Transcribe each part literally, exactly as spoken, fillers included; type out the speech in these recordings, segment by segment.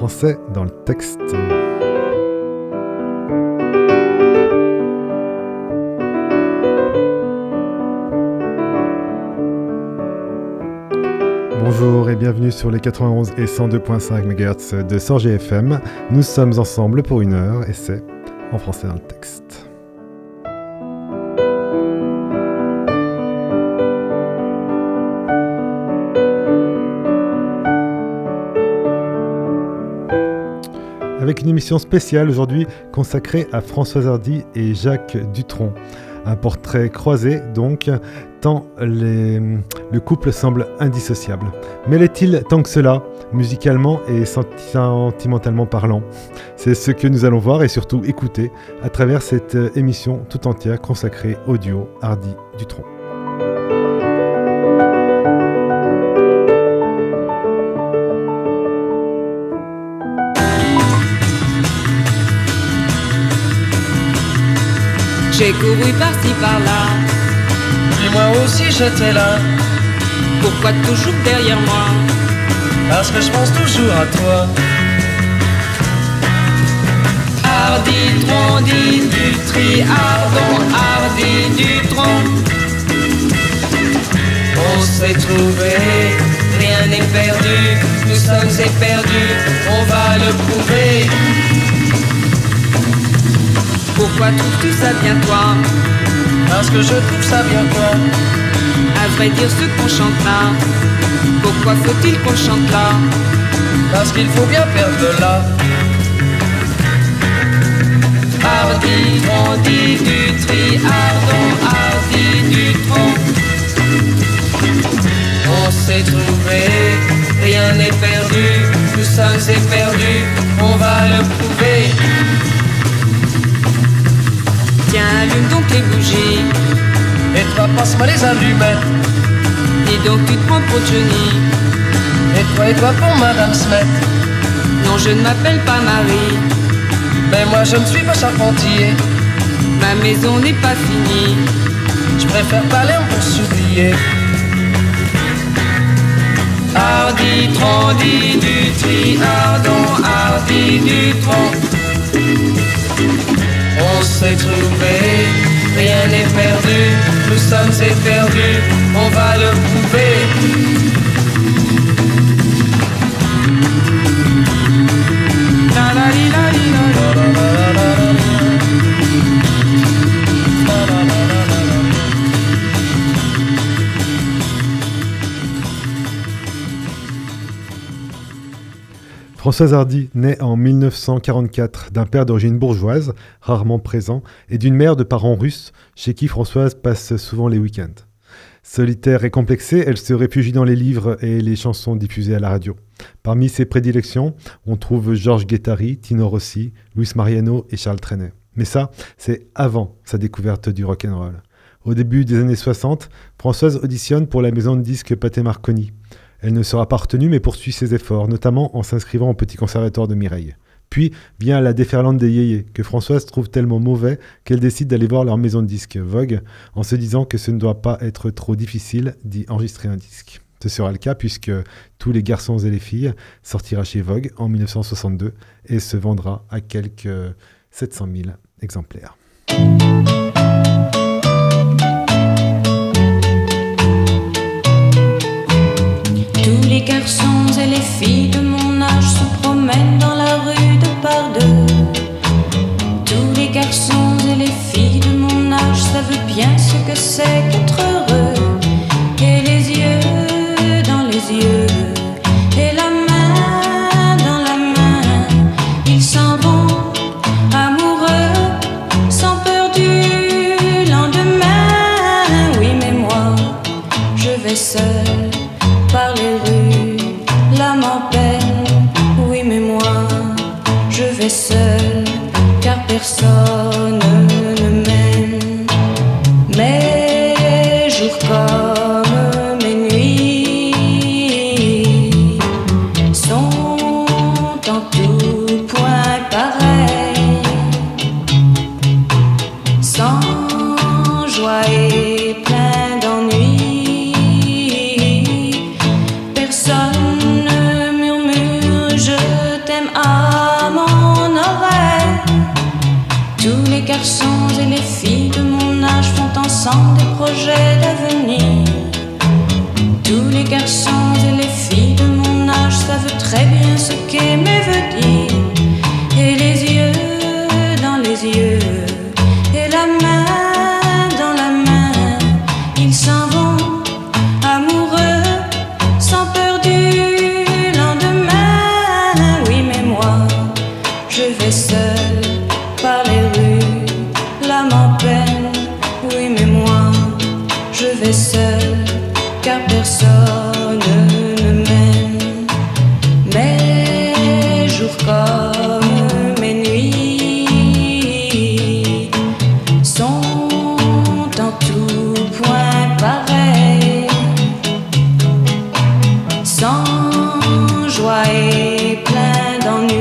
Français dans le texte. Bonjour et bienvenue sur les quatre-vingt-onze et cent deux virgule cinq mégahertz de Sorgé F M. Nous sommes ensemble pour une heure et c'est en français dans le texte. Avec une émission spéciale aujourd'hui consacrée à Françoise Hardy et Jacques Dutronc. Un portrait croisé donc, tant les, le couple semble indissociable. Mais l'est-il tant que cela, musicalement et sentimentalement parlant ? C'est ce que nous allons voir et surtout écouter à travers cette émission tout entière consacrée au duo Hardy-Dutronc. J'ai couru par-ci par-là, et moi aussi j'étais là. Pourquoi toujours derrière moi? Parce que je pense toujours à toi. Hardy-Dutronc, dit du triardon, Hardy-Dutronc. On s'est trouvé, rien n'est perdu, nous sommes éperdus, on va le prouver. Pourquoi trouves-tu ça bien toi? Parce que je trouve ça bien toi. À vrai dire ce qu'on chante là, pourquoi faut-il qu'on chante là? Parce qu'il faut bien perdre de là. Hardy-Dutronc, dit du triardon, Hardy-Dutronc. On s'est trouvé, rien n'est perdu, nous sommes éperdus, on va le prouver. Tiens, allume donc les bougies. Et toi, passe-moi les allumettes. Dis donc, tu te prends pour Johnny. Et toi, et toi pour Madame Smet. Non, je ne m'appelle pas Marie. Mais moi, je ne suis pas charpentier. Ma maison n'est pas finie. Je préfère Palerme pour s'oublier. Hardy-Dutronc, dit du triardon, Hardy-Dutronc. On s'est trouvé, rien n'est perdu, nous sommes éperdus, on va le prouver. La la li la li la la la la la la. Françoise Hardy naît en mille neuf cent quarante-quatre d'un père d'origine bourgeoise, rarement présent, et d'une mère de parents russes, chez qui Françoise passe souvent les week-ends. Solitaire et complexée, elle se réfugie dans les livres et les chansons diffusées à la radio. Parmi ses prédilections, on trouve Georges Guettari, Tino Rossi, Luis Mariano et Charles Trenet. Mais ça, c'est avant sa découverte du rock'n'roll. Au début des années soixante, Françoise auditionne pour la maison de disques Pathé Marconi. Elle ne sera pas retenue mais poursuit ses efforts, notamment en s'inscrivant au Petit Conservatoire de Mireille. Puis vient la déferlante des yéyés, que Françoise trouve tellement mauvais qu'elle décide d'aller voir leur maison de disques, Vogue, en se disant que ce ne doit pas être trop difficile d'y enregistrer un disque. Ce sera le cas puisque Tous les garçons et les filles sortira chez Vogue en mille neuf cent soixante-deux et se vendra à quelques sept cent mille exemplaires. Tous les garçons et les filles de mon âge se promènent dans la rue de par deux. Tous les garçons et les filles de mon âge savent bien ce que c'est qu'être heureux. Et les yeux dans les yeux, et la main dans la main, ils s'en vont amoureux, sans peur du lendemain. Oui, mais moi, je vais seul par les rues, l'âme en peine. Oui, mais moi, je vais seul, car personne ne m'aime. Mes jours comme mes nuits sont en tout point pareils, sans joie et plein d'ennui. Personne ne murmure je t'aime pensant des projets d'avenir. Tous les garçons et les filles de mon âge savent très bien ce qu'aimer veut dire. Et les yeux dans les yeux, et la main dans la main, ils s'en vont amoureux, sans peur du lendemain. Oui, mais moi, je vais seul par les rues, l'âme en peine. Oui, mais moi, je vais seul, car personne ne m'aime. Mes jours comme mes nuits sont en tout point pareils, sans joie et plein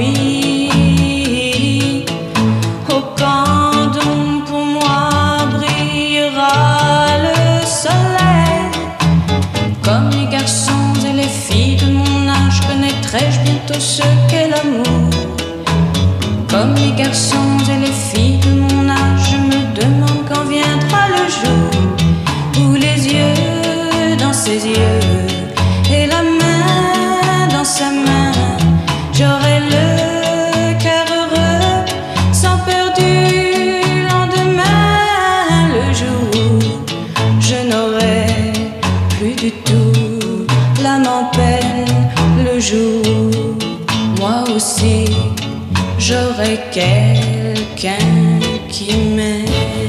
d'ennui. Au camp d'ombre pour moi brillera le soleil. Comme les garçons et les filles de mon âge, connaîtrai-je bientôt ce qu'est l'amour. Comme les garçons et les filles de mon âge, je me demande quand viendra le jour où les yeux dans ses yeux et la main dans sa main, j'aurai le cœur heureux, sans peur du lendemain. Le jour où je n'aurai plus du tout l'âme en peine, le jour où moi aussi j'aurai quelqu'un qui m'aime.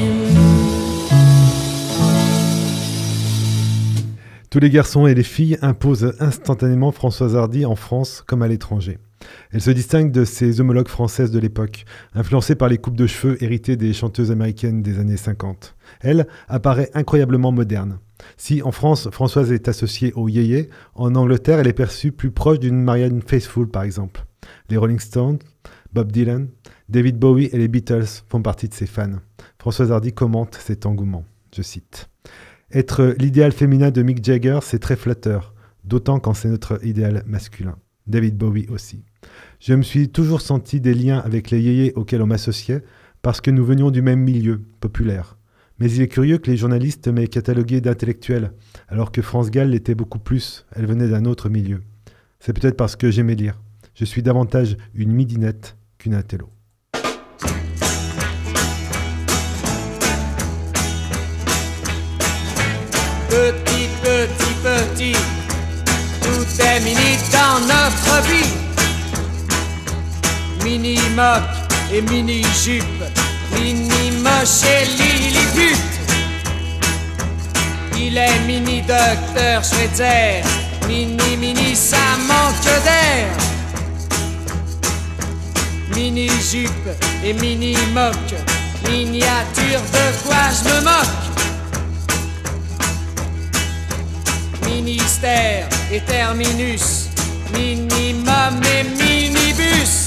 Tous les garçons et les filles imposent instantanément Françoise Hardy en France comme à l'étranger. Elle se distingue de ses homologues françaises de l'époque, influencées par les coupes de cheveux héritées des chanteuses américaines des années cinquante. Elle apparaît incroyablement moderne. Si en France, Françoise est associée au yéyé, en Angleterre, elle est perçue plus proche d'une Marianne Faithfull par exemple. Les Rolling Stones, Bob Dylan, David Bowie et les Beatles font partie de ses fans. Françoise Hardy commente cet engouement, je cite. « Être l'idéal féminin de Mick Jagger, c'est très flatteur, d'autant quand c'est notre idéal masculin. » David Bowie aussi. « Je me suis toujours senti des liens avec les yéyés auxquels on m'associait parce que nous venions du même milieu, populaire. Mais il est curieux que les journalistes m'aient catalogué d'intellectuel, alors que France Gall l'était beaucoup plus, elle venait d'un autre milieu. C'est peut-être parce que j'aimais lire. Je suis davantage une midinette qu'une intello. » Petit, petit, petit, tout est mini dans notre vie. Mini moque et mini jupe, mini moche et lilliput. Il est mini docteur Schweitzer, mini mini ça manque d'air. Mini jupe et mini moque, miniature de quoi je me moque. Ministère et terminus, minimum et minibus.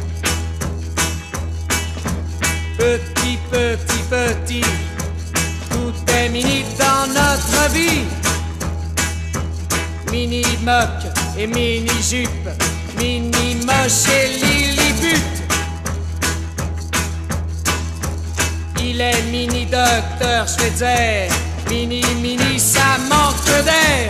Petit, petit, petit, tout est mini dans notre vie. Mini moque et mini jupe, mini moche et lilliput. Il est mini docteur Schweitzer, mini mini ça manque d'air.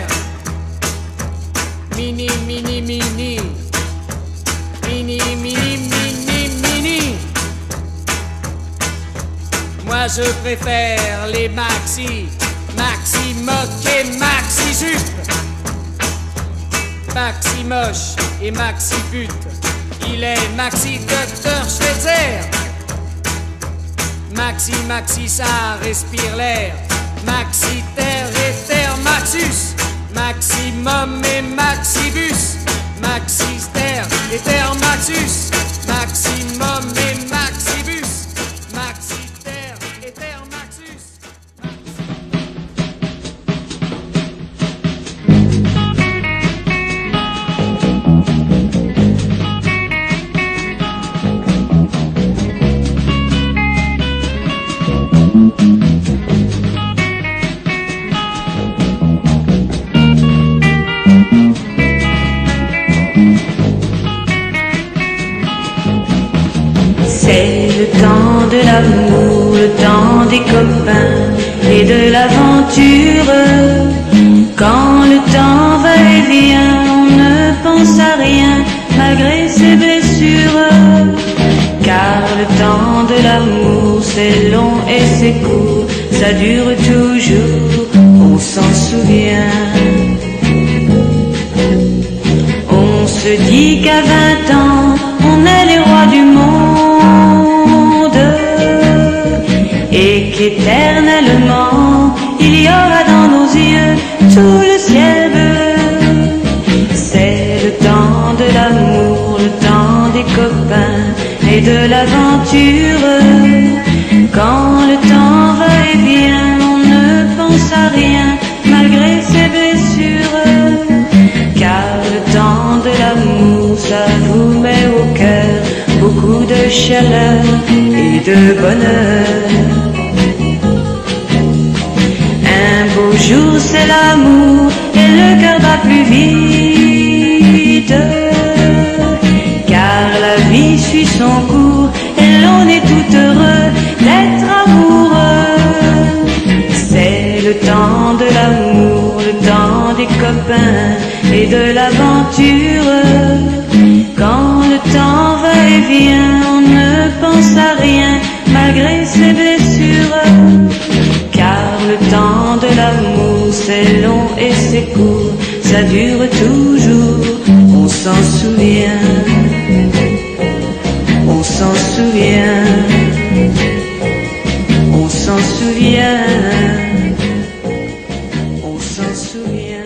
Mini mini mini, mini mini mini mini. Moi je préfère les maxi, maxi moque et maxi jupe. Maxi moche et maxi pute, il est maxi docteur Schweitzer. Maxi maxi ça respire l'air. Maxi terre et terre maxus, maximum et maxibus. Maxi terre et terre maxus, maximum et maxibus. Maxi terre et terre maxus. C'est le temps de l'amour, le temps des copains et de l'aventure. Quand le temps va et vient, on ne pense à rien malgré ses blessures. Car le temps de l'amour c'est long et c'est court, ça dure toujours, on s'en souvient. On se dit qu'à vingt ans, on est les rois du monde et qu'éternellement, il y aura dans nos yeux tout le ciel bleu. C'est le temps de l'amour, le temps des copains et de l'aventure. Quand le temps va et vient, on ne pense à rien malgré ses blessures. Car le temps de l'amour, ça vous met au cœur beaucoup de chaleur et de bonheur. Un beau jour c'est l'amour et le cœur bat plus vite. Car la vie suit son cours et l'on est tout heureux d'être amoureux. C'est le temps de l'amour, le temps des copains et de l'aventure. Quand le temps va et vient, on ne pense à rien malgré ses blessures. Car le temps de l'amour c'est long et c'est court, ça dure toujours, on s'en souvient. On s'en souvient, on s'en souvient, on s'en souvient,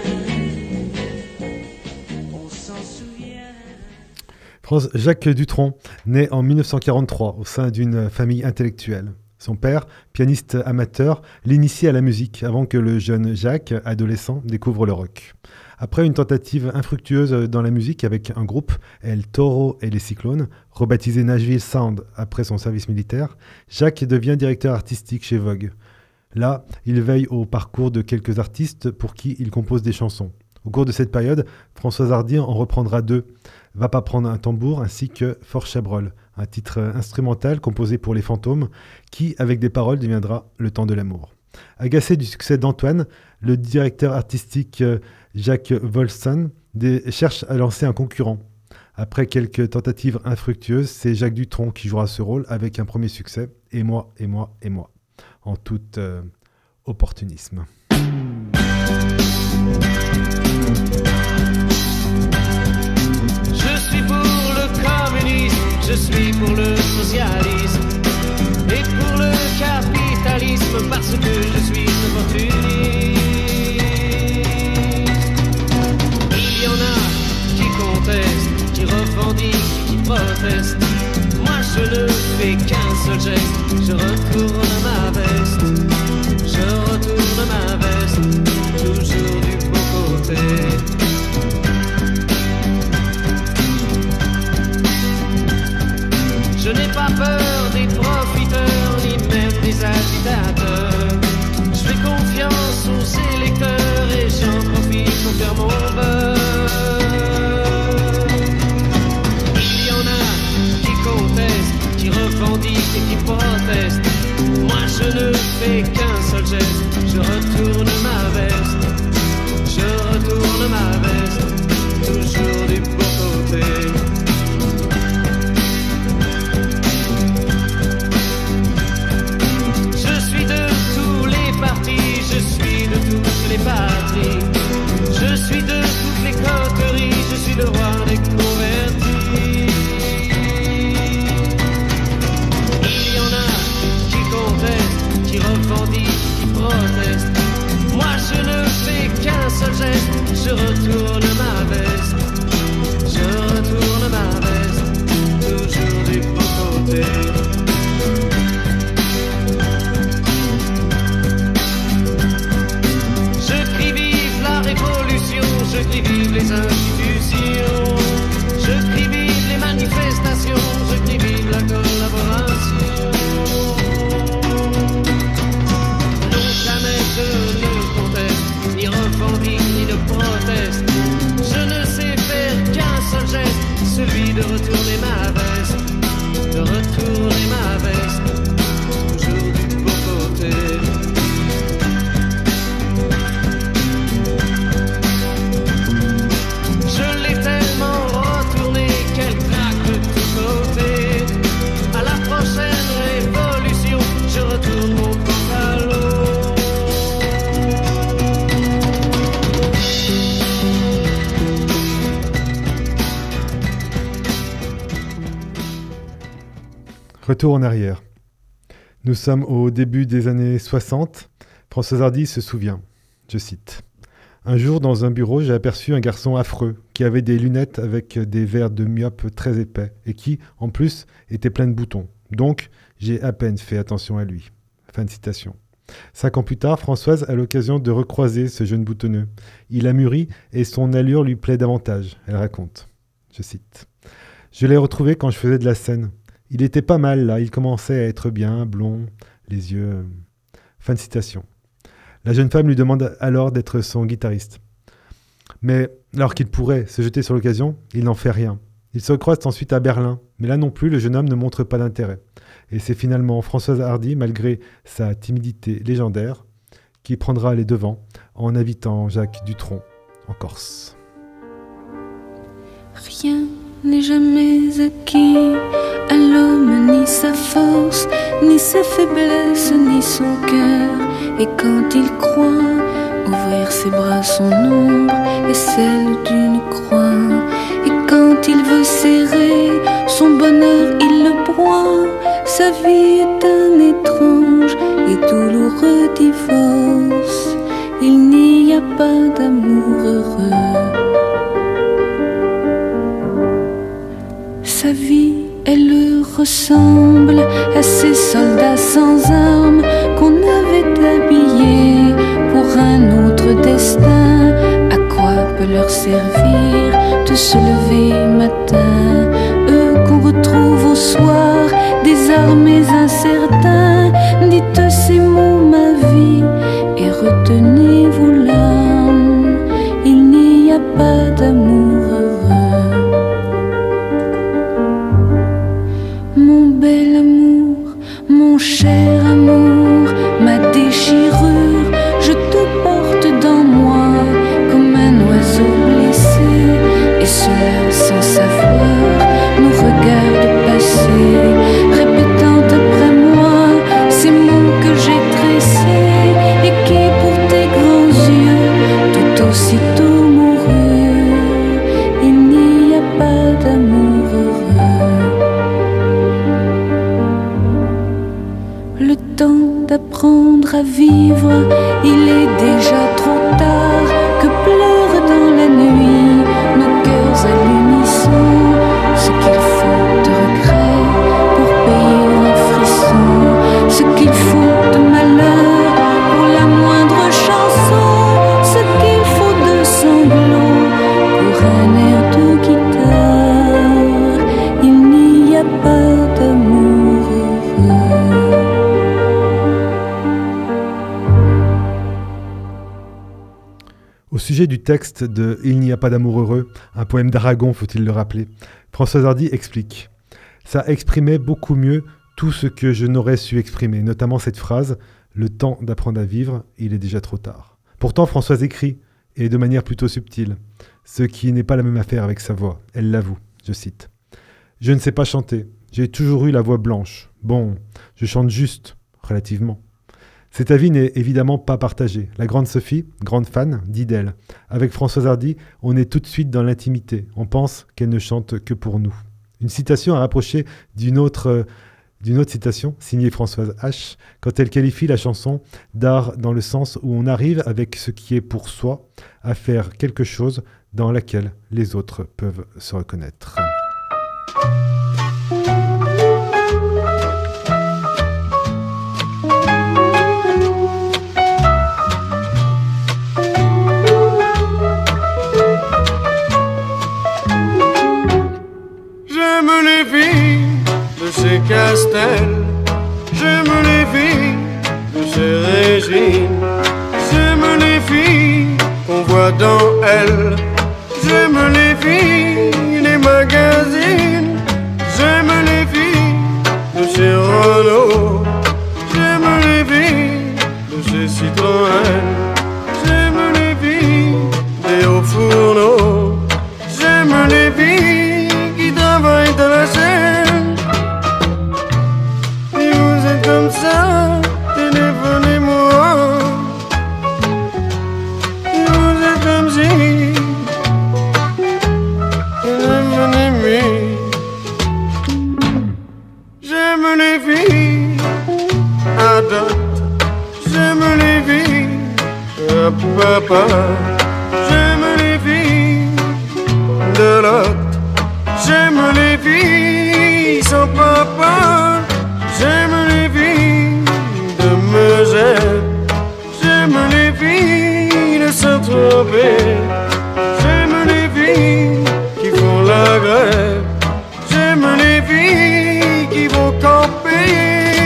on s'en souvient. Jacques Dutronc naît en mille neuf cent quarante-trois au sein d'une famille intellectuelle. Son père, pianiste amateur, l'initie à la musique avant que le jeune Jacques, adolescent, découvre le rock. Après une tentative infructueuse dans la musique avec un groupe, El Toro et les Cyclones, rebaptisé Nashville Sound après son service militaire, Jacques devient directeur artistique chez Vogue. Là, il veille au parcours de quelques artistes pour qui il compose des chansons. Au cours de cette période, Françoise Hardy en reprendra deux, Va pas prendre un tambour ainsi que Fort Chabrol, un titre instrumental composé pour les Fantômes qui, avec des paroles, deviendra Le temps de l'amour. Agacé du succès d'Antoine, le directeur artistique Jacques Wolfson cherche à lancer un concurrent. Après quelques tentatives infructueuses, c'est Jacques Dutronc qui jouera ce rôle avec un premier succès, Et moi, et moi, et moi, en tout euh, opportunisme. Je suis pour le communisme, je suis pour le socialisme et pour le capitalisme parce que je suis opportuniste. Il y en a qui contestent, qui revendiquent, qui protestent. Moi je ne fais qu'un seul geste, je retourne ma veste, je retourne ma veste, toujours du bon côté. Je n'ai pas peur des profiteurs, ni même des agitateurs. Je fais confiance aux électeurs et j'en profite pour faire mon beurre. Il y en a qui contestent, qui revendiquent et qui protestent. Moi je ne fais qu'un seul geste, je retourne ma veste, je retourne ma veste, toujours du bon côté. Je suis de toutes les patries, je suis de toutes les coteries, je suis le roi des convertis. Il y en a qui contestent, qui revendiquent, qui protestent. Moi je ne fais qu'un seul geste, je retourne ma veste, je retourne ma veste, toujours du bon côté. Je crie vive les institutions, je crie vive les manifestations, je crie vive la collaboration. Non, jamais je ne conteste, ni revendique, ni ne proteste. Retour en arrière. Nous sommes au début des années soixante. Françoise Hardy se souvient, je cite. « Un jour, dans un bureau, j'ai aperçu un garçon affreux qui avait des lunettes avec des verres de myope très épais et qui, en plus, était plein de boutons. Donc, j'ai à peine fait attention à lui. » Fin de citation. Cinq ans plus tard, Françoise a l'occasion de recroiser ce jeune boutonneux. Il a mûri et son allure lui plaît davantage, elle raconte. Je cite. « Je l'ai retrouvé quand je faisais de la scène. Il était pas mal là, il commençait à être bien, blond, les yeux... » Fin de citation. La jeune femme lui demande alors d'être son guitariste. Mais alors qu'il pourrait se jeter sur l'occasion, il n'en fait rien. Ils se recroisent ensuite à Berlin, mais là non plus, le jeune homme ne montre pas d'intérêt. Et c'est finalement Françoise Hardy, malgré sa timidité légendaire, qui prendra les devants en invitant Jacques Dutronc en Corse. Rien n'est jamais acquis à l'homme, ni sa force, ni sa faiblesse, ni son cœur. Et quand il croit ouvrir ses bras, son ombre est celle d'une croix. Et quand il veut serrer son bonheur, il le broie. Sa vie est un étrange et douloureux divorce. Il n'y a pas d'amour heureux. Sa vie, elle ressemble à ces soldats sans armes qu'on avait habillés pour un autre destin. À quoi peut leur servir de se lever matin, eux qu'on retrouve au soir, désarmés, incertains. Dites ces mots, ma vie, et retenez vos larmes. Il n'y a pas d'amour heureux. Mon bel amour, mon cher amour, ma déchirure, je te porte dans moi comme un oiseau blessé. Et cela sans savoir nous regarde passer, répétant après moi ces mots que j'ai tressés et qui pour tes grands yeux tout aussitôt moururent. Il n'y a pas d'amour heureux. Le temps d'apprendre à vivre, il est déjà trop tard. Que pleurent dans la nuit nos cœurs à l'unisson. Ce qu'il faut de regret pour payer un frisson, ce qu'il faut de malheur pour la moindre chanson, ce qu'il faut de sanglots pour un air de guitare. Il n'y a pas d'amour heureux. Au sujet du texte de « Il n'y a pas d'amour heureux », un poème d'Aragon, faut-il le rappeler, Françoise Hardy explique « Ça exprimait beaucoup mieux tout ce que je n'aurais su exprimer, notamment cette phrase « Le temps d'apprendre à vivre, il est déjà trop tard ». Pourtant, Françoise écrit, et de manière plutôt subtile, ce qui n'est pas la même affaire avec sa voix. Elle l'avoue, je cite. « Je ne sais pas chanter, j'ai toujours eu la voix blanche. Bon, je chante juste, relativement. » Cet avis n'est évidemment pas partagé. La grande Sophie, grande fan, dit d'elle. Avec Françoise Hardy, on est tout de suite dans l'intimité. On pense qu'elle ne chante que pour nous. Une citation à rapprocher d'une autre, euh, d'une autre citation, signée Françoise H., quand elle qualifie la chanson d'art dans le sens où on arrive avec ce qui est pour soi à faire quelque chose dans laquelle les autres peuvent se reconnaître. Castel, j'aime les filles de ces régimes, j'aime les filles qu'on voit dans elles, j'aime les filles des magazines, j'aime les filles de chez Renault, j'aime les filles de chez Citroën, j'aime les filles des hauts fourneaux, j'aime les filles qui travaillent dans la chaîne. Comme ça, téléphonez-moi. Vous êtes comme si téléphonez-moi. J'aime les sa papa. J'aime les filles de Lot, j'aime les filles sans papa. J'aime les filles de Megève, j'aime les filles de Saint-Tropez. J'aime les filles qui font la grève, j'aime les filles qui vont camper.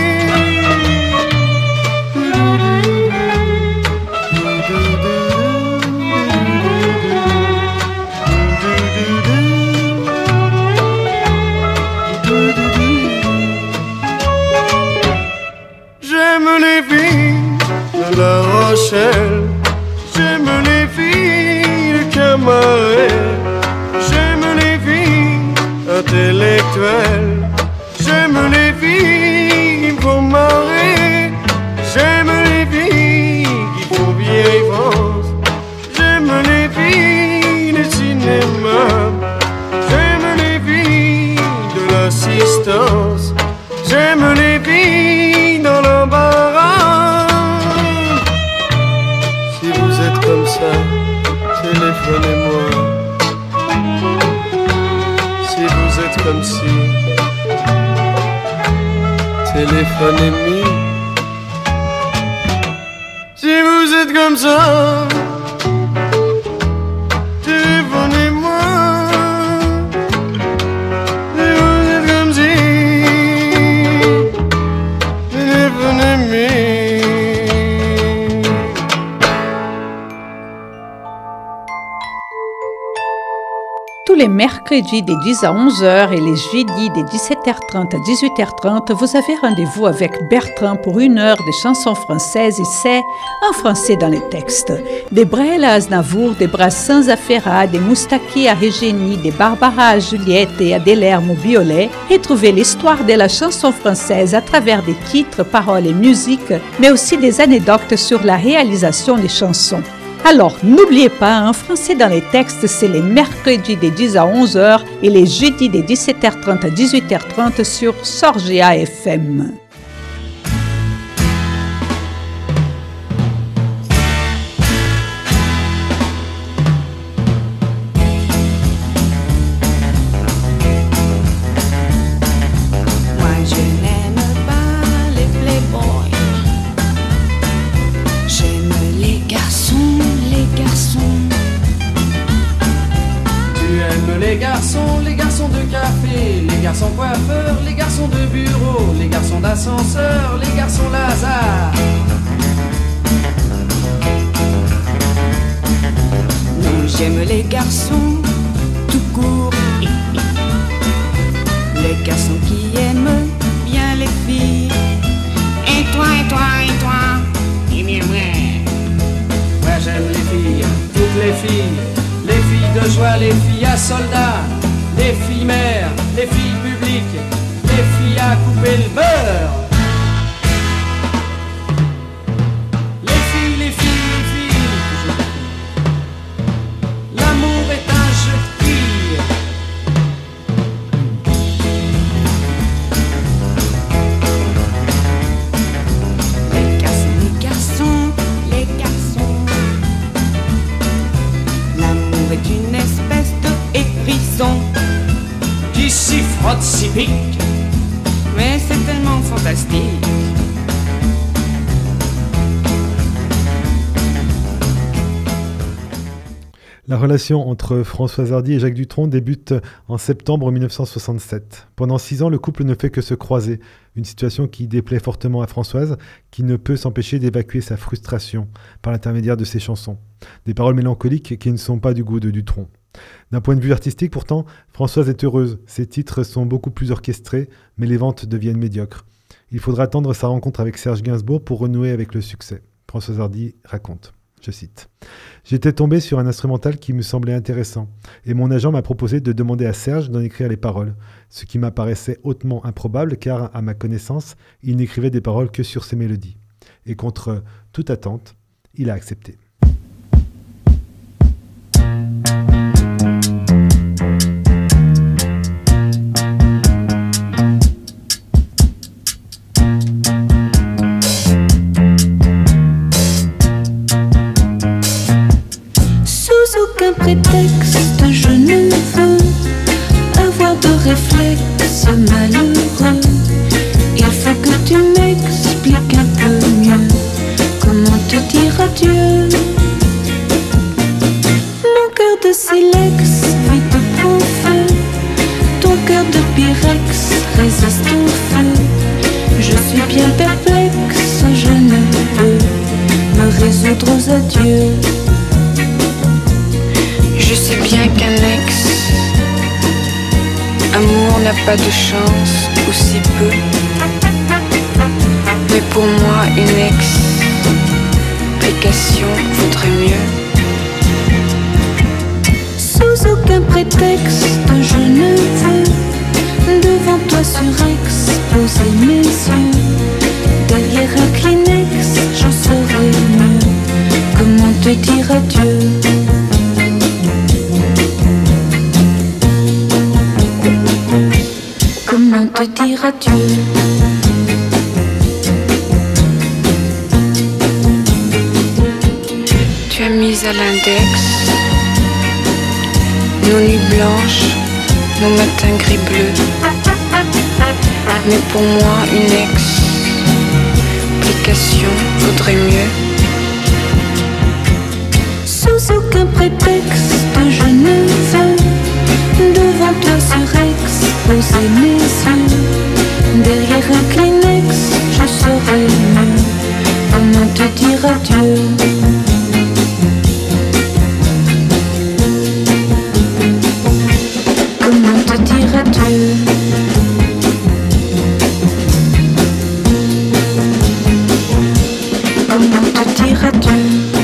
J'aime les filles de La Rochelle, j'aime les filles de Camaret, j'aime les filles intellectuelles, j'aime les filles qui me font marrer, j'aime les filles qui font vieille France, j'aime les filles du cinéma, j'aime les filles de l'assistance, j'aime les filles dans l'embarras. Si vous êtes comme ça, téléphonez-moi. Si vous êtes comme si, téléphonez-moi. Si vous êtes comme ça, téléphonez-moi. Si vous êtes comme si, téléphonez-moi. Tous les mercredis des dix à onze heures et les jeudis des dix-sept heures trente à dix-huit heures trente, vous avez rendez-vous avec Bertrand pour une heure de chansons françaises et c'est en français dans les textes. Des Brel à Aznavour, des Brassens à Ferrat, des Moustaki à Régénie, des Barbara à Juliette et Adélherme au Biolay. Retrouvez l'histoire de la chanson française à travers des titres, paroles et musiques, mais aussi des anecdotes sur la réalisation des chansons. Alors, n'oubliez pas, en français dans les textes, c'est les mercredis des dix à onze heures et les jeudis des dix-sept heures trente à dix-huit heures trente sur Sorgia F M. Les garçons, les garçons de café, les garçons coiffeurs, les garçons de bureau, les garçons d'ascenseur, les garçons Lazare. Non, j'aime les garçons tout court, les garçons qui aiment bien les filles. Et toi, et toi, et toi, et bien moi. Ouais, j'aime les filles, toutes les filles. Les filles de joie, les filles à soldats, les filles mères, les filles publiques, les filles à couper le beurre. Les filles, les filles, les filles. L'amour est un jeu de filles. Les garçons, les garçons, les garçons. L'amour est une espèce de hérisson Qui s'y frotte, s'y pique. mais c'est tellement fantastique. La relation entre Françoise Hardy et Jacques Dutronc débute en septembre mille neuf cent soixante-sept. Pendant six ans, le couple ne fait que se croiser, une situation qui déplaît fortement à Françoise, qui ne peut s'empêcher d'évacuer sa frustration par l'intermédiaire de ses chansons. Des paroles mélancoliques qui ne sont pas du goût de Dutronc. D'un point de vue artistique, pourtant, Françoise est heureuse. Ses titres sont beaucoup plus orchestrés, mais les ventes deviennent médiocres. Il faudra attendre sa rencontre avec Serge Gainsbourg pour renouer avec le succès. Françoise Hardy raconte. Je cite. « J'étais tombé sur un instrumental qui me semblait intéressant et mon agent m'a proposé de demander à Serge d'en écrire les paroles, ce qui m'apparaissait hautement improbable car, à ma connaissance, il n'écrivait des paroles que sur ses mélodies. Et contre toute attente, il a accepté. » aucun prétexte, je ne veux avoir de réflexe malheureux. Il faut que tu m'expliques un peu mieux comment te dire adieu. Mon cœur de silex vite prend feu, ton cœur de pyrex résiste au feu. Je suis bien perplexe, je ne peux me résoudre aux adieux. Je sais bien qu'un ex amour n'a pas de chance, ou si peu. Mais pour moi une explication vaudrait mieux. Sous aucun prétexte, je ne veux devant toi surex poser mes yeux. Derrière un Kleenex, j'en saurais mieux comment te dire adieu. Comment te dire adieu. Tu as mis à l'index nos nuits blanches, nos matins gris bleus. Mais pour moi une explication vaudrait mieux. Sous aucun prétexte, je ne veux devant toi surex poser mes yeux. Derrière un Kleenex, je saurais mieux comment te dire adieu. Comment te dire adieu. Comment te dire adieu.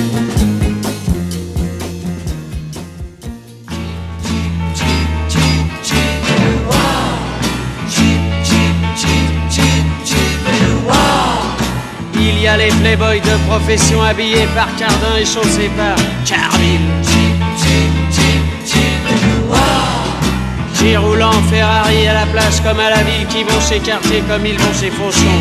Il y a les playboys de profession habillés par Cardin et chaussés par Carville. Qui roulent en Ferrari à la plage comme à la ville, qui vont chez Cartier comme ils vont chez Fauchon.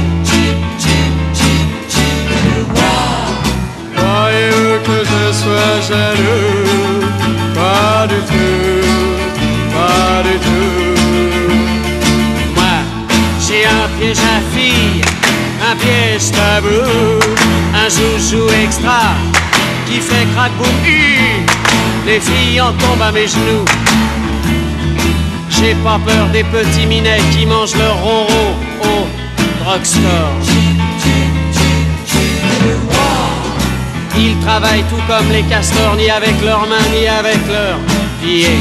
Croyez-vous que je sois jaloux? Pas du tout, pas du tout. Moi, j'ai un piège à fille, un piège tabou, un joujou extra qui fait crack boum hi. Les filles en tombent à mes genoux. J'ai pas peur des petits minets qui mangent leur ronron au drugstore. Ils travaillent tout comme les castors, ni avec leurs mains, ni avec leurs pieds.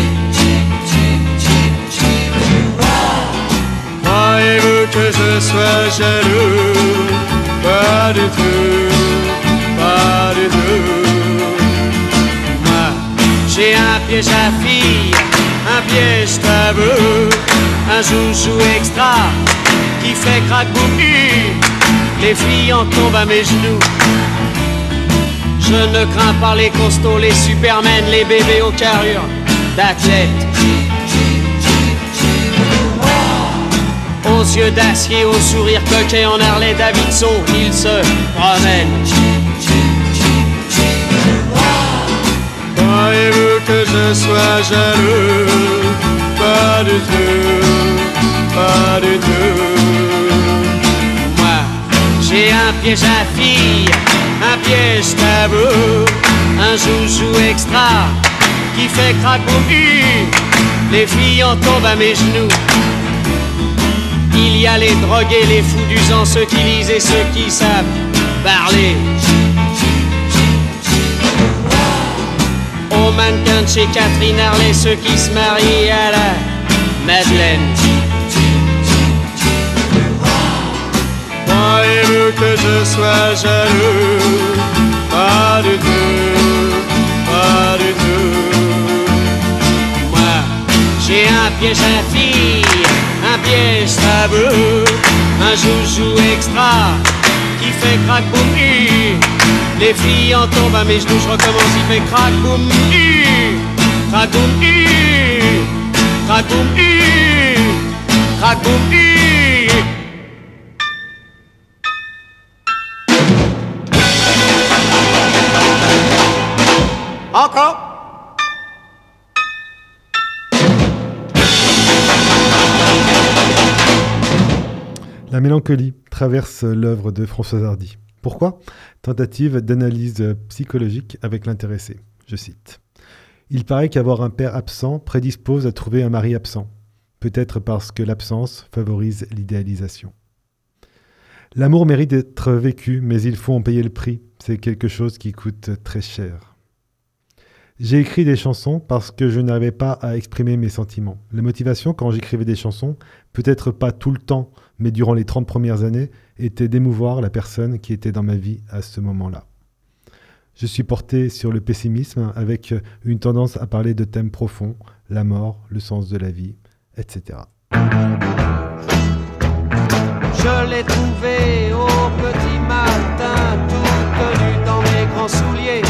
Croyez-vous que je sois jaloux? Pas du tout, pas du tout. Moi, j'ai un piège à filles, un piège tabou, un joujou extra qui fait crack boum hi. Les filles en tombent à mes genoux. Je ne crains pas les costauds, les supermen, les bébés aux carrures d'athlètes. Aux yeux d'acier, au sourire coquet en Harley Davidson, ils se promènent. Croyez-vous que je sois jaloux? Pas du tout, pas du tout. Moi, j'ai un piège à filles, un piège tabou, un joujou extra qui fait crack boum hi. Les filles en tombent à mes genoux. Il y a les drogués, les fous d'usant, ceux qui lisent et ceux qui savent parler. Aux mannequins de chez Catherine Harley, ceux qui se marient à la Madeleine. Croyez-vous que je sois jaloux? Pas du tout, pas du tout. Moi, j'ai un piège à filles, un piège tabou, un joujou extra qui fait crack boum hi. Les filles en tombent à mes genoux, je recommence, il fait crack boum hi. Crack boum hi, crack boum hi, crack boum hi. Encore? La mélancolie traverse l'œuvre de Françoise Hardy. Pourquoi ? Tentative d'analyse psychologique avec l'intéressé. Je cite. « Il paraît qu'avoir un père absent prédispose à trouver un mari absent. Peut-être parce que l'absence favorise l'idéalisation. L'amour mérite d'être vécu, mais il faut en payer le prix. C'est quelque chose qui coûte très cher. J'ai écrit des chansons parce que je n'arrivais pas à exprimer mes sentiments. La motivation quand j'écrivais des chansons, peut-être pas tout le temps, mais durant les trente premières années, était d'émouvoir la personne qui était dans ma vie à ce moment-là. Je suis porté sur le pessimisme avec une tendance à parler de thèmes profonds, la mort, le sens de la vie, et cetera. Je l'ai trouvé au petit matin, tout nu dans mes grands souliers,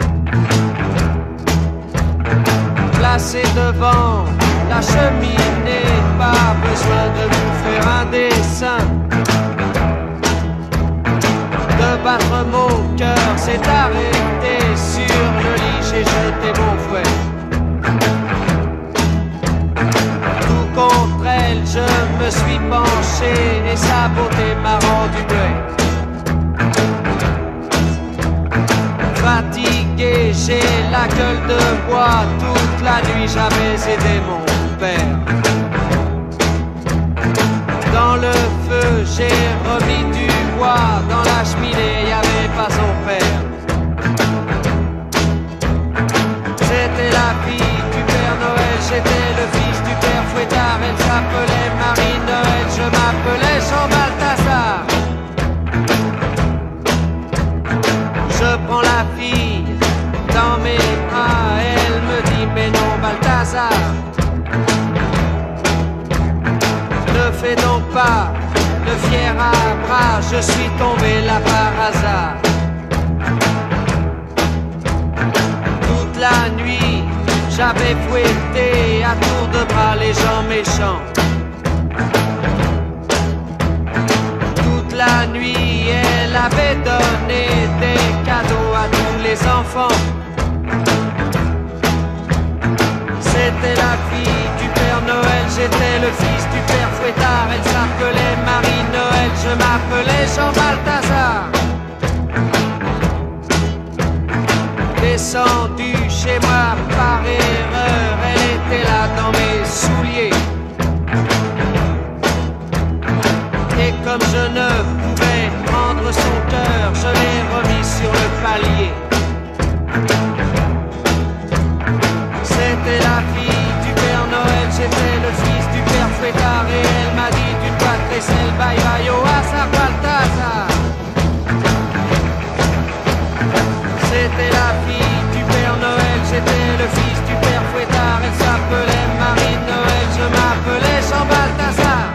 placé devant la cheminée, pas besoin de vous faire un dessin. De battre mon cœur s'est arrêté sur le lit, j'ai jeté mon fouet. Tout contre elle, je me suis penché et sa beauté m'a rendu muet. Fatigué, j'ai la gueule de bois, toute la nuit j'avais aidé mon père. Dans le feu, j'ai remis du bois, dans la cheminée, y avait pas son père. C'était la fille du Père Noël, j'étais le fils du Père Fouettard, elle s'appelait Marie-Noël, je m'appelais Jean Balthazar. Je prends la fille dans mes bras, elle me dit mais non Balthazar, ne fais donc pas le fier à bras, je suis tombé là par hasard. Toute la nuit, j'avais fouetté à tour de bras les gens méchants. Toute la nuit, elle avait donné des cadeaux à tous les enfants. C'était la fille du Père Noël, j'étais le fils du Père Fouettard, elle s'appelait Marie-Noël, je m'appelais Jean Balthazar. Descendu chez moi par erreur, elle était là dans mes souliers. Et comme je ne pouvais prendre son cœur, je l'ai remis sur le palier. C'était la fille du Père Noël, j'étais le fils du Père Fouettard, et elle m'a dit d'une voix très celle, bye bye au hasard Balthazar. C'était la fille du Père Noël, j'étais le fils du Père Fouettard, elle s'appelait Marie-Noël, je m'appelais Jean Balthazar.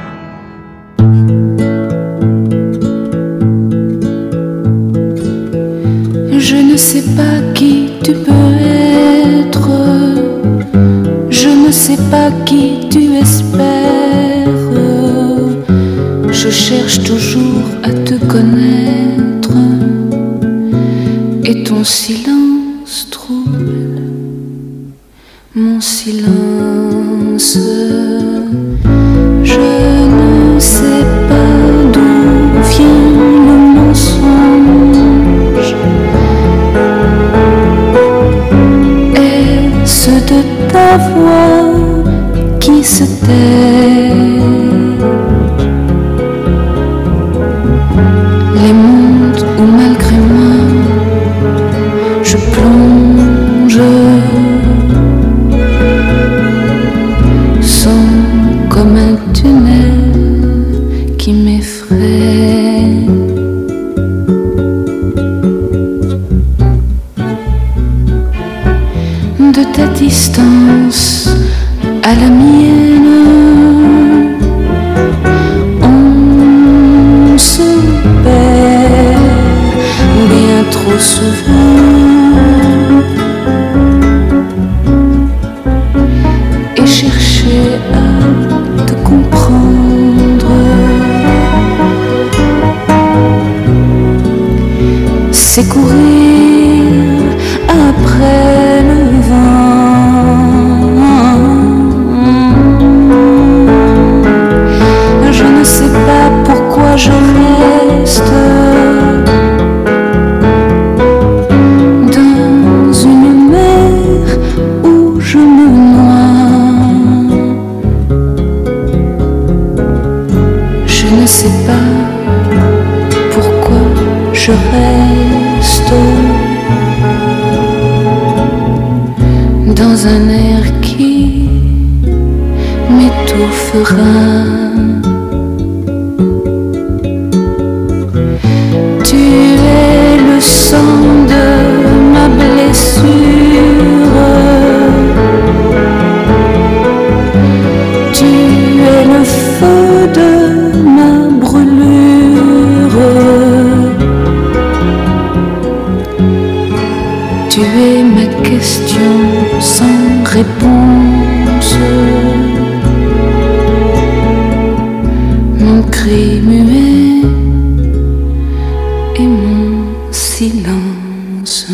Je ne sais pas qui tu peux être, je ne sais pas qui tu espères. Je cherche toujours à te connaître, et ton silence trouble mon silence. Je ne sais pas d'où vient le mensonge. Est-ce de ta voix qui se tait? Les mondes où malgré moi je plonge sont comme un tunnel qui m'effraie. De ta distance à la mienne, on se perd bien trop souvent, et chercher à te comprendre, c'est courir après le vent. Je ne sais pas pourquoi Tu es ma question sans réponse, mon cri muet et mon silence.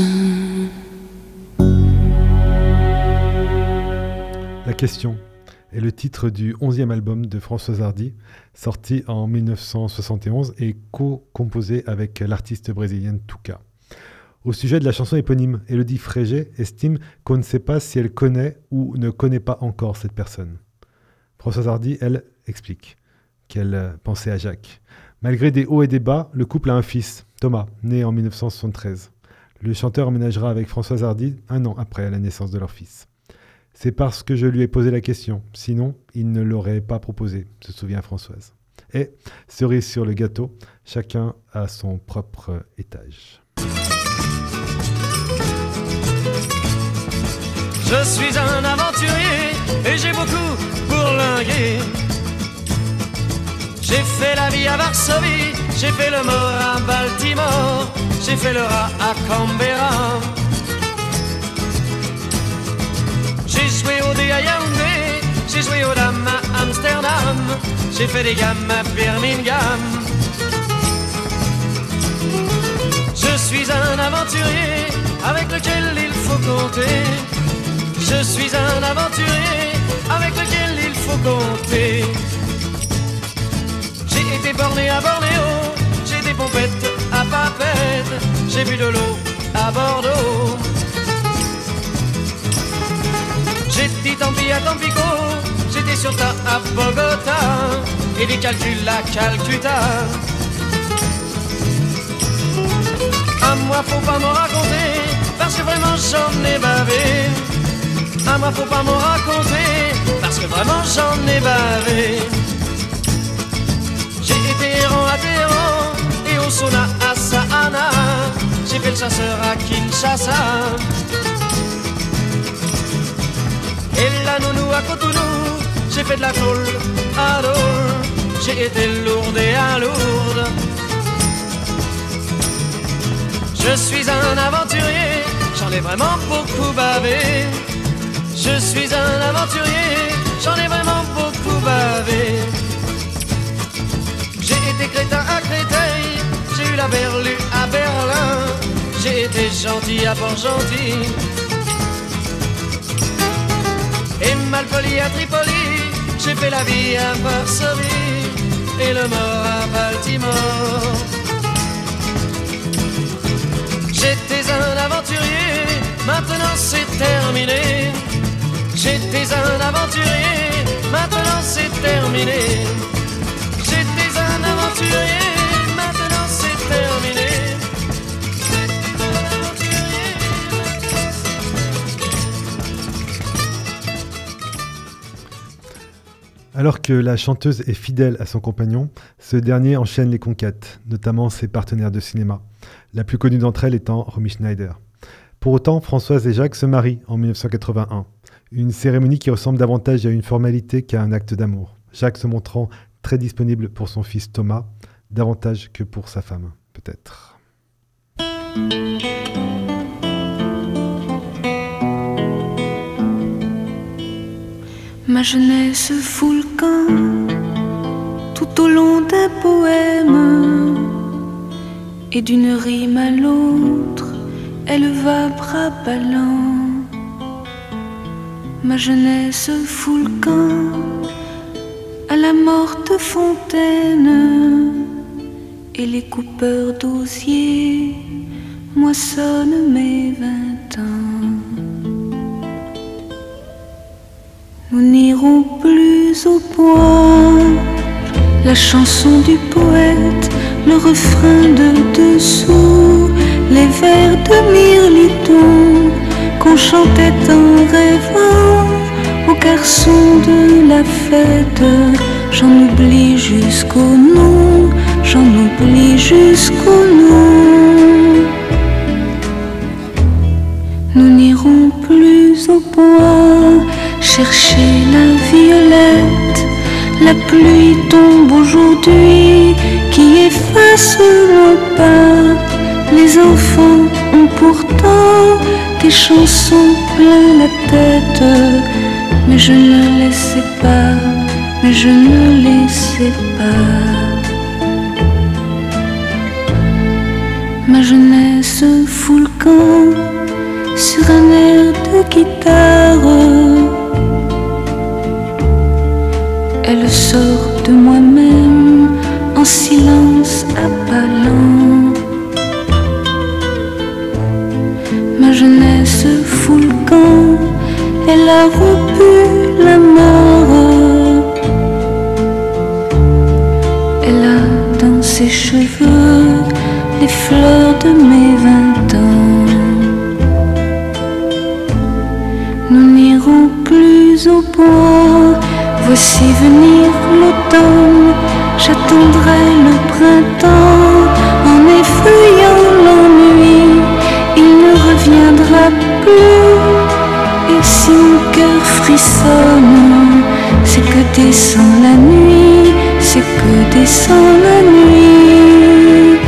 La question est le titre du onzième album de Françoise Hardy, sorti en mille neuf cent soixante et onze et co-composé avec l'artiste brésilienne Tuca. Au sujet de la chanson éponyme, Élodie Frégé estime qu'on ne sait pas si elle connaît ou ne connaît pas encore cette personne. Françoise Hardy, elle, explique qu'elle pensait à Jacques. Malgré des hauts et des bas, le couple a un fils, Thomas, né en mille neuf cent soixante-treize. Le chanteur emménagera avec Françoise Hardy un an après la naissance de leur fils. C'est parce que je lui ai posé la question, sinon il ne l'aurait pas proposé, se souvient Françoise. Et, cerise sur le gâteau, chacun a son propre étage. Je suis un aventurier et j'ai beaucoup bourlingué. J'ai fait la vie à Varsovie, j'ai fait le mort à Baltimore, j'ai fait le rat à Canberra. J'ai joué au dé à Yaoundé, j'ai joué aux dames à Amsterdam, j'ai fait des gammes à Birmingham. Je suis un aventurier avec lequel il faut compter. Je suis un aventurier avec lequel il faut compter. J'ai été borné à Bornéo, j'ai des pompettes à Papeete, j'ai bu de l'eau à Bordeaux. J'ai dit tant pis à Tampico, j'étais sur ta à Bogota, et des calculs à Calcutta. À moi faut pas m'en raconter, parce que vraiment j'en ai bavé. À moi faut pas m'en raconter, parce que vraiment j'en ai bavé. J'ai été errant à Téhéran, et au sauna à Sahana, j'ai fait le chasseur à Kinshasa. Et la nounou à Cotonou, j'ai fait de la colle à Dole, j'ai été lourde et à Lourdes. Je suis un aventurier, j'en ai vraiment beaucoup bavé. Je suis un aventurier, j'en ai vraiment beaucoup bavé. J'ai été crétin à Créteil, j'ai eu la berlue à Berlin, j'ai été gentil à Port-Gentil. Et malpoli à Tripoli, j'ai fait la vie à Varsovie et le mort à Baltimore. J'étais un aventurier, maintenant c'est terminé. J'étais un aventurier, maintenant c'est terminé. J'étais un aventurier, maintenant c'est terminé. Alors que la chanteuse est fidèle à son compagnon, ce dernier enchaîne les conquêtes, notamment ses partenaires de cinéma, la plus connue d'entre elles étant Romy Schneider. Pour autant, Françoise et Jacques se marient en mille neuf cent quatre-vingt-un, une cérémonie qui ressemble davantage à une formalité qu'à un acte d'amour, Jacques se montrant très disponible pour son fils Thomas, davantage que pour sa femme, peut-être. Ma jeunesse fout le camp tout au long d'un poème, et d'une rime à l'autre, elle va bras ballants. Ma jeunesse fout le camp à la morte fontaine, et les coupeurs d'osier moissonnent mes vingt ans. Nous n'irons plus au bois, la chanson du poète, le refrain de dessous, les vers de Mirliton qu'on chantait en rêvant aux garçons de la fête. J'en oublie jusqu'au nom, j'en oublie jusqu'au nom. Nous n'irons plus au bois chercher la violette. La pluie tombe aujourd'hui qui efface nos pas. Les enfants ont pourtant tes chansons plein la tête, mais je ne les sais pas, mais je ne les sais pas. Ma jeunesse fout le camp sur un air de guitare. Elle sort de moi-même en silence à pas lents. Ma jeunesse fout le camp, elle a rompu la mort. Elle a dans ses cheveux les fleurs de mes vingt ans. Nous n'irons plus au bois, voici venir l'automne. J'attendrai le printemps en effeuillant l'ennui. Il ne reviendra plus. Et si mon cœur frissonne, c'est que descend la nuit, c'est que descend la nuit.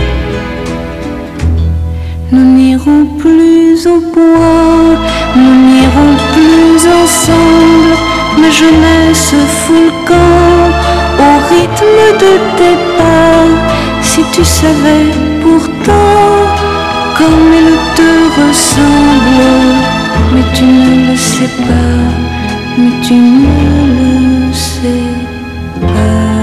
Nous n'irons plus au bois, nous n'irons plus ensemble. Ma jeunesse fout le camp au rythme de tes pas. Si tu savais pourtant comme elle te ressemble, mais tu ne le sais pas, mais tu ne le sais pas.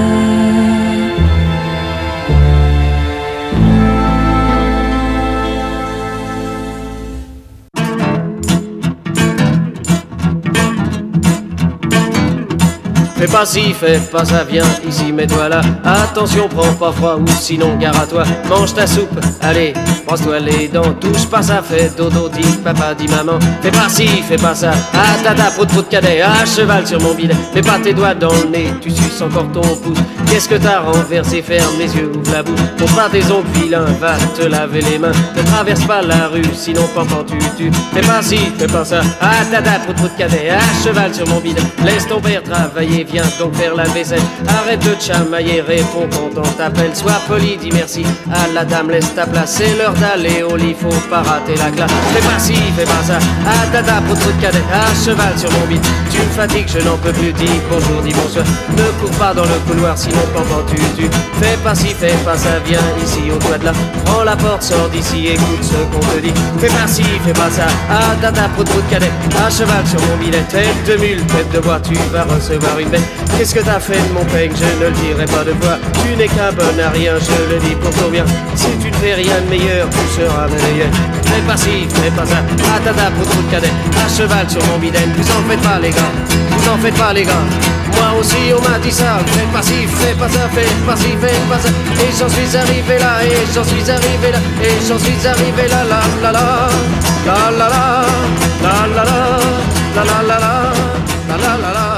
Fais pas ci, fais pas ça, viens ici, mets-toi là. Attention, prends pas froid ou sinon gare à toi. Mange ta soupe, allez, brosse-toi les dents. Touche pas ça, fais dodo, dis papa, dis maman. Fais pas ci, fais pas ça, ah tata, prout prout cadet, à cheval sur mon bidet. Mets pas tes doigts dans le nez, tu suces encore ton pouce. Qu'est-ce que t'as renversé, ferme les yeux, ouvre la bouche. Montre pas tes ongles vilains, va te laver les mains. Ne traverse pas la rue, sinon pampan tu tues. Fais pas ci, fais pas ça, ah tata, prout prout cadet, à cheval sur mon bidet. Laisse ton père travailler, viens donc faire la vaisselle. Arrête de te chamailler, réponds quand on t'appelle. Sois poli, dis merci à la dame, laisse ta place. C'est l'heure d'aller au lit, faut pas rater la classe. Fais pas ci, fais pas ça, ah tata, pour trop de cadet, à cheval sur mon bide. Tu me fatigues, je n'en peux plus, dis bonjour, dis bonsoir. Ne cours pas dans le couloir, sinon pendant tu tu. Fais pas ci, fais pas ça, viens ici au toit de là. Prends la porte, sors d'ici, écoute ce qu'on te dit. Fais pas ci, fais pas ça, ah tata, pour trop de cadet, à cheval sur mon bidet. Tête de mule, tête de bois, tu vas recevoir une bête. Qu'est-ce que t'as fait de mon peigne, je ne le dirai pas de voix. Tu n'es qu'un bon à rien, je le dis pour ton bien. Si tu ne fais rien de meilleur, tu seras meilleur. Fais pas ci, fais pas ça, ah tata, pour trop de cadet, à cheval sur mon bidet. Vous en faites pas les gars, vous en faites pas les gars. Moi aussi on m'a dit ça, fais pas ci, fais pas ça, fais pas ci, fais pas ça. Et j'en suis arrivé là, et j'en suis arrivé là, et j'en suis arrivé là, la la la, la la la, la la la, la la la, la la la la.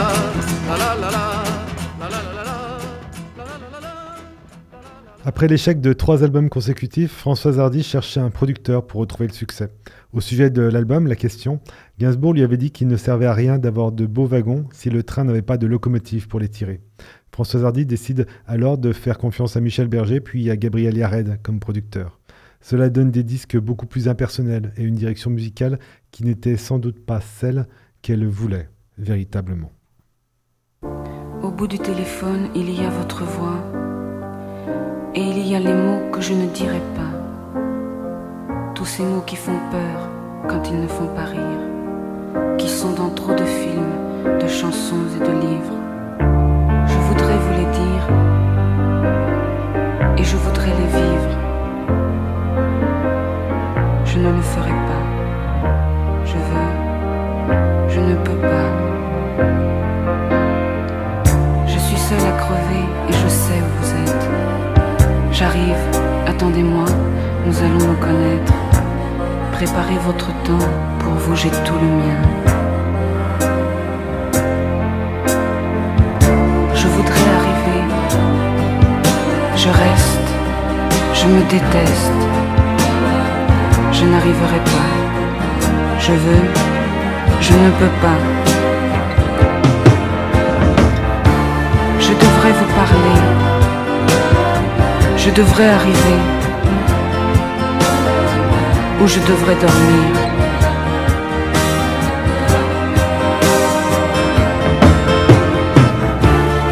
Après l'échec de trois albums consécutifs, Françoise Hardy cherchait un producteur pour retrouver le succès. Au sujet de l'album, la question, Gainsbourg lui avait dit qu'il ne servait à rien d'avoir de beaux wagons si le train n'avait pas de locomotive pour les tirer. Françoise Hardy décide alors de faire confiance à Michel Berger puis à Gabriel Yared comme producteur. Cela donne des disques beaucoup plus impersonnels et une direction musicale qui n'était sans doute pas celle qu'elle voulait véritablement. Au bout du téléphone, il y a votre voix. Et il y a les mots que je ne dirai pas. Tous ces mots qui font peur quand ils ne font pas rire, qui sont dans trop de films, de chansons et de livres. Je voudrais vous les dire et je voudrais les vivre. Je ne le ferai pas. Je veux, je ne peux pas. Je suis seule à crever et je sais où vous êtes. J'arrive, attendez-moi, nous allons nous connaître. Préparez votre temps, pour vous j'ai tout le mien. Je voudrais arriver, je reste, je me déteste. Je n'arriverai pas, je veux, je ne peux pas. Je devrais vous parler. Je devrais arriver, ou je devrais dormir.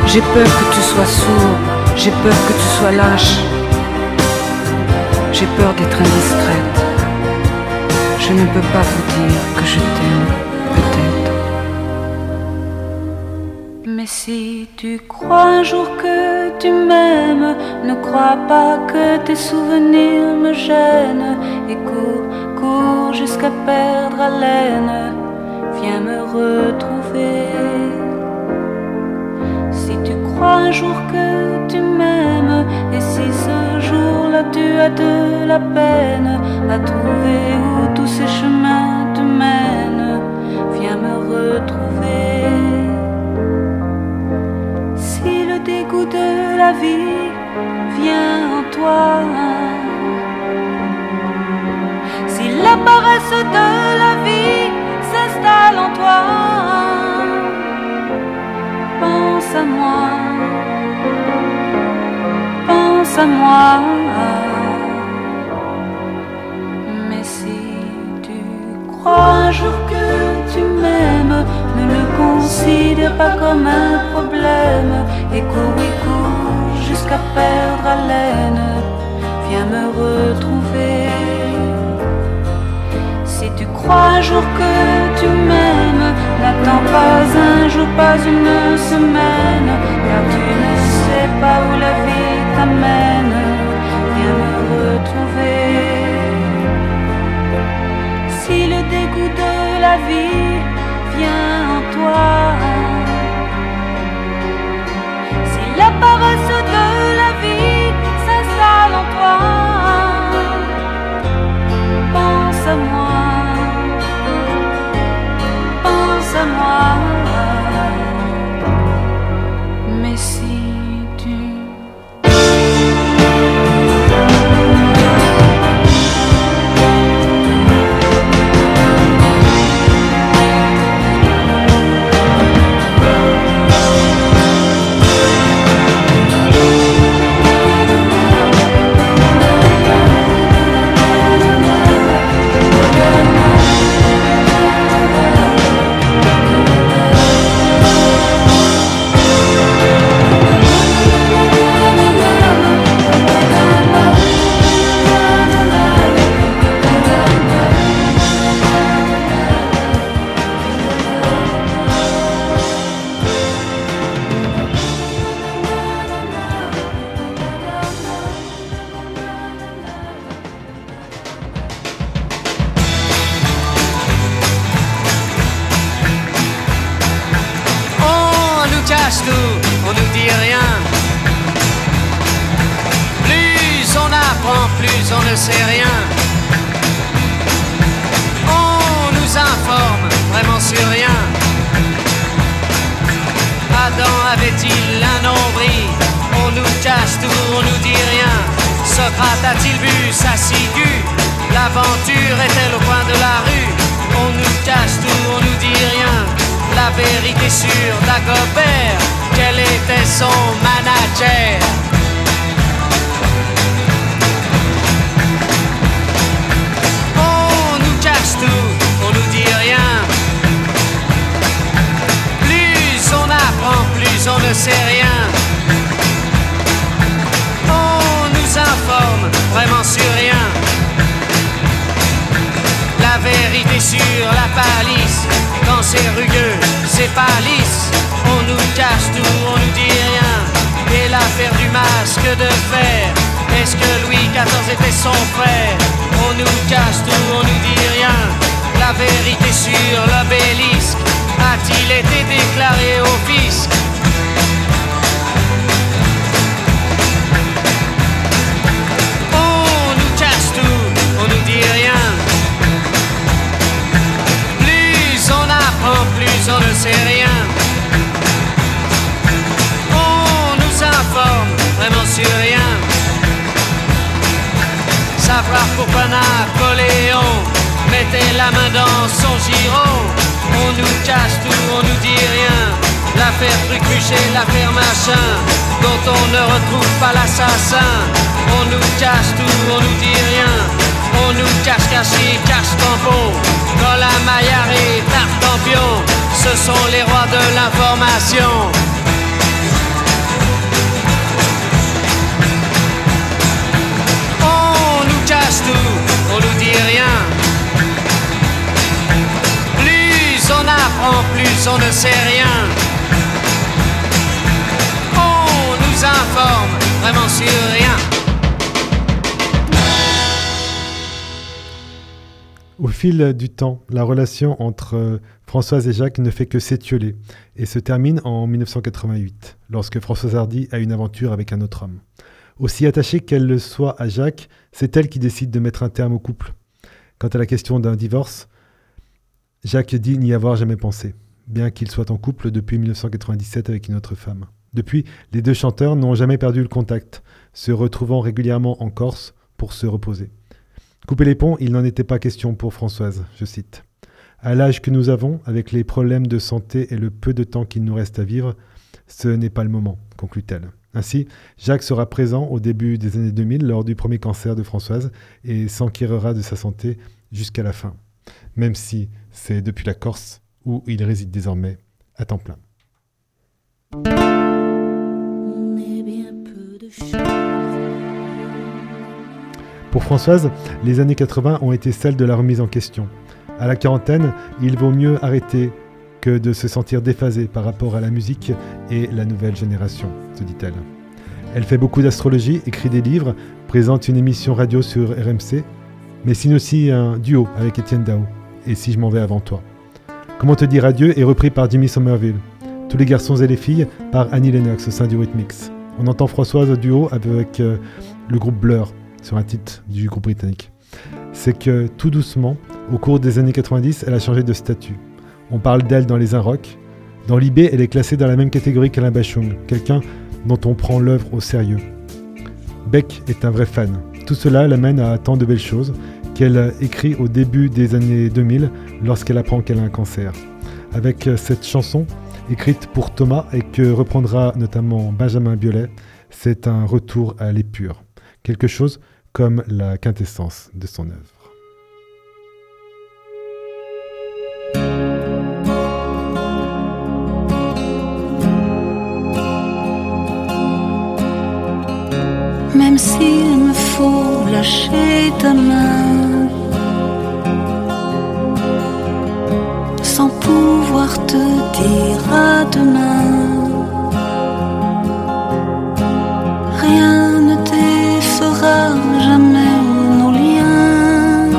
J'ai peur que tu sois sourd, j'ai peur que tu sois lâche. J'ai peur d'être indiscrète. Je ne peux pas vous dire que je t'aime, peut-être. Mais si tu crois un jour que tu m'aimes, ne crois pas que tes souvenirs me gênent. Et cours, cours jusqu'à perdre haleine. Viens me retrouver. Si tu crois un jour que tu m'aimes, et si ce jour-là tu as de la peine à trouver où tous ces chemins te mènent, viens me retrouver. Si le dégoût de la vie vient en toi, si la paresse de la vie s'installe en toi, pense à moi, pense à moi. Mais si tu crois un jour que tu m'aimes, ne le considère pas comme un problème. Et cours, et cours jusqu'à perdre haleine. Viens me retrouver. Si tu crois un jour que tu m'aimes, n'attends pas un jour, pas une semaine, car tu ne sais pas où la vie t'amène. Viens me retrouver. Si le dégoût de la vie vient en toi, si la paresse de la vie s'installe en toi, pense à moi, pense à moi. Mais si tu on nous dit rien. Plus on apprend, plus on ne sait rien. On nous informe vraiment sur rien. Adam avait-il un nombril? On nous cache tout, on nous dit rien. Socrate a-t-il bu sa ciguë? L'aventure est-elle au coin de la rue? On nous cache tout, on nous dit rien. La vérité sur Dagobert, quel était son manager? On nous cache tout, on nous dit rien. Plus on apprend, plus on ne sait rien. On nous informe vraiment sur rien. La vérité sur la palisse, quand c'est rugueux, c'est pas lisse. On nous cache tout, on nous dit rien. Et l'affaire du masque de fer, est-ce que Louis quatorze était son frère? On nous cache tout, on nous dit rien. La vérité sur l'obélisque, a-t-il été déclaré au fisc? On nous cache tout, on nous dit rien. Plus on ne sait rien. On nous informe vraiment sur rien. Savoir pourquoi Napoléon mettait la main dans son giron. On nous cache tout, on nous dit rien. L'affaire Truc-Muchet, l'affaire machin, dont on ne retrouve pas l'assassin. On nous cache tout, on nous dit rien. On nous cache caché, cache tampon. Colin Maillard et Tartampion, ce sont les rois de l'information. on ne sait rien. On nous informe vraiment sur rien. Au fil du temps, la relation entre Françoise et Jacques ne fait que s'étioler et se termine en dix-neuf cent quatre-vingt-huit, lorsque Françoise Hardy a une aventure avec un autre homme. Aussi attachée qu'elle le soit à Jacques, c'est elle qui décide de mettre un terme au couple. Quant à la question d'un divorce, Jacques dit n'y avoir jamais pensé, bien qu'il soit en couple depuis dix-neuf cent quatre-vingt-dix-sept avec une autre femme. Depuis, les deux chanteurs n'ont jamais perdu le contact, se retrouvant régulièrement en Corse pour se reposer. Couper les ponts, il n'en était pas question pour Françoise, je cite. « À l'âge que nous avons, avec les problèmes de santé et le peu de temps qu'il nous reste à vivre, ce n'est pas le moment », conclut-elle. Ainsi, Jacques sera présent au début des années deux mille lors du premier cancer de Françoise et s'enquérera de sa santé jusqu'à la fin, même si c'est depuis la Corse où il réside désormais à temps plein. Pour Françoise, les années quatre-vingts ont été celles de la remise en question. À la quarantaine, il vaut mieux arrêter que de se sentir déphasé par rapport à la musique et la nouvelle génération, se dit-elle. Elle fait beaucoup d'astrologie, écrit des livres, présente une émission radio sur R M C, mais signe aussi un duo avec Étienne Dao, Et si je m'en vais avant toi. Comment te dire adieu est repris par Jimmy Somerville. Tous les garçons et les filles par Annie Lennox au sein du Rhythmix. On entend Françoise au duo avec euh, le groupe Blur sur un titre du groupe britannique. C'est que tout doucement, au cours des années quatre-vingt-dix, elle a changé de statut. On parle d'elle dans les un-rock. Dans l'I B, elle est classée dans la même catégorie qu'Alain Bachung, quelqu'un dont on prend l'œuvre au sérieux. Beck est un vrai fan. Tout cela l'amène à tant de belles choses qu'elle écrit au début des années deux mille lorsqu'elle apprend qu'elle a un cancer. Avec cette chanson, écrite pour Thomas et que reprendra notamment Benjamin Biolay, c'est un retour à l'épure. Quelque chose comme la quintessence de son œuvre. Même s'il me faut lâcher ta main, sans pouvoir te dire à demain, rien ne défera jamais nos liens.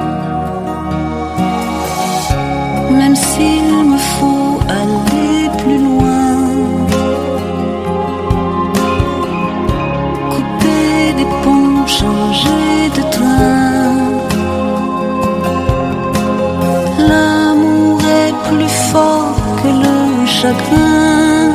Même s'il me faut aller plus loin, couper des ponts, changer de train, l'amour est plus fort que le chagrin.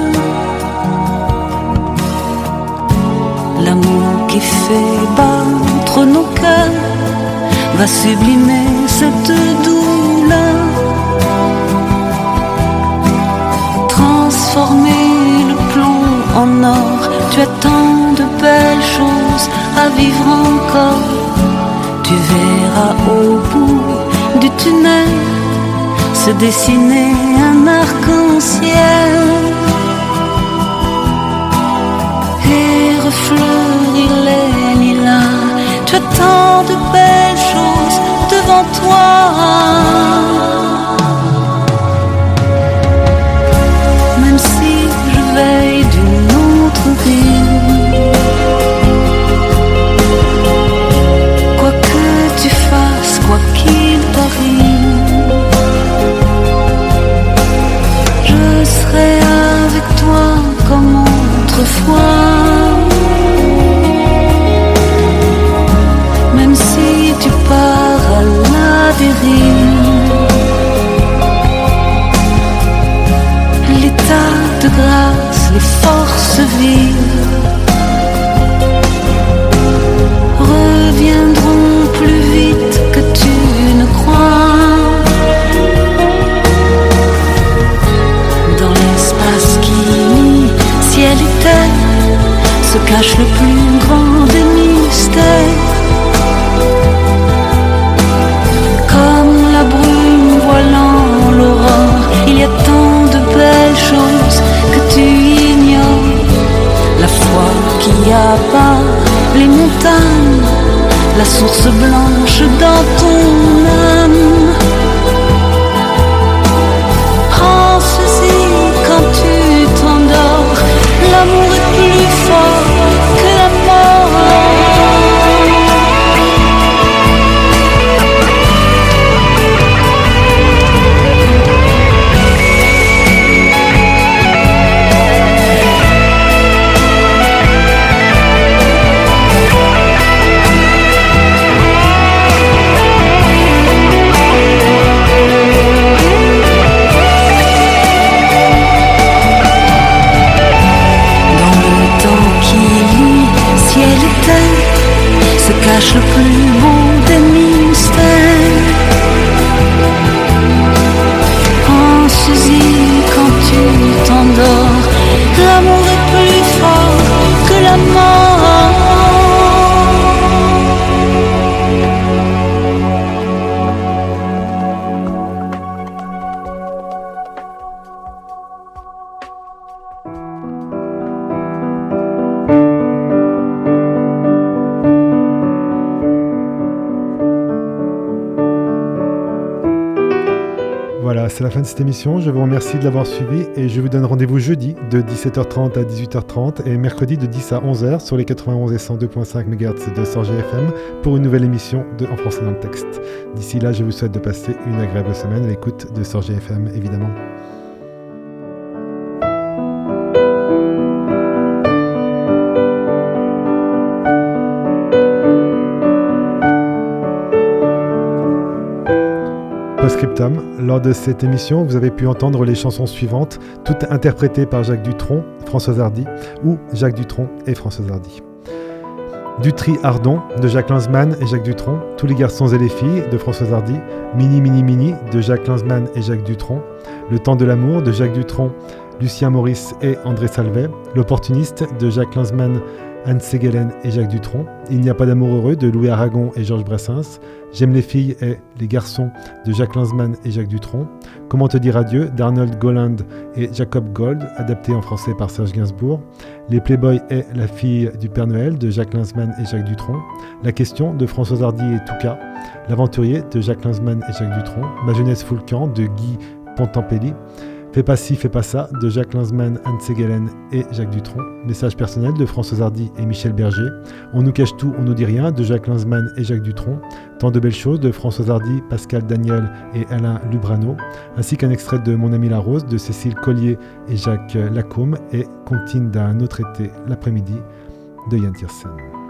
L'amour qui fait battre nos cœurs va sublimer cette douleur, transformer le plomb en or. Tu as tant de belles choses à vivre encore. Tu verras au bout du tunnel se dessiner un arc-en-ciel et refleurir les lilas. Tu as tant de belles choses devant toi. Même si je veille d'une autre ville, quoi que tu fasses, quoi qu'il t'arrive, je serai avec toi comme autrefois. Même si tu pars à la dérive, l'état de grâce, les forces vives reviendront plus vite que tu ne crois. Dans l'espace qui, ciel et terre, se cache le plus grand des mystères. Comme la brume voilant l'aurore, il y a tant de belles choses que tu ignores. La Voilà, c'est la fin de cette émission. Je vous remercie de l'avoir suivi et je vous donne rendez-vous jeudi de dix-sept heures trente à dix-huit heures trente et mercredi de dix à onze heures sur les quatre-vingt-onze et cent deux virgule cinq mégahertz de Sorgé F M pour une nouvelle émission de En français dans le texte. D'ici là, je vous souhaite de passer une agréable semaine à l'écoute de Sorgé F M, évidemment. Post-scriptum, lors de cette émission, vous avez pu entendre les chansons suivantes, toutes interprétées par Jacques Dutronc, Françoise Hardy, ou Jacques Dutronc et Françoise Hardy. Dutry Ardon de Jacques Lanzmann et Jacques Dutronc, Tous les garçons et les filles de Françoise Hardy, Mini Mini Mini de Jacques Lanzmann et Jacques Dutronc, Le temps de l'amour de Jacques Dutronc, Lucien Maurice et André Salvet, L'opportuniste de Jacques Lanzmann, Anne Ségalen et Jacques Dutronc, Il n'y a pas d'amour heureux de Louis Aragon et Georges Brassens, J'aime les filles et les garçons de Jacques Lanzmann et Jacques Dutronc, Comment te dire adieu d'Arnold Goland et Jacob Gold, adapté en français par Serge Gainsbourg, Les Playboys et la fille du Père Noël de Jacques Lanzmann et Jacques Dutronc, La question de Françoise Hardy et Touka, L'aventurier de Jacques Lanzmann et Jacques Dutronc, Ma jeunesse fout le camp de Guy Pontempelli, Fais pas ci, fais pas ça de Jacques Lanzmann, Anne Ségalen et Jacques Dutronc, Message personnel de Françoise Hardy et Michel Berger, On nous cache tout, on nous dit rien de Jacques Lanzmann et Jacques Dutronc, Tant de belles choses de Françoise Hardy, Pascal Daniel et Alain Lubrano, ainsi qu'un extrait de Mon ami la rose de Cécile Collier et Jacques Lacombe et Comptine d'un autre été l'après-midi de Yann Tiersen.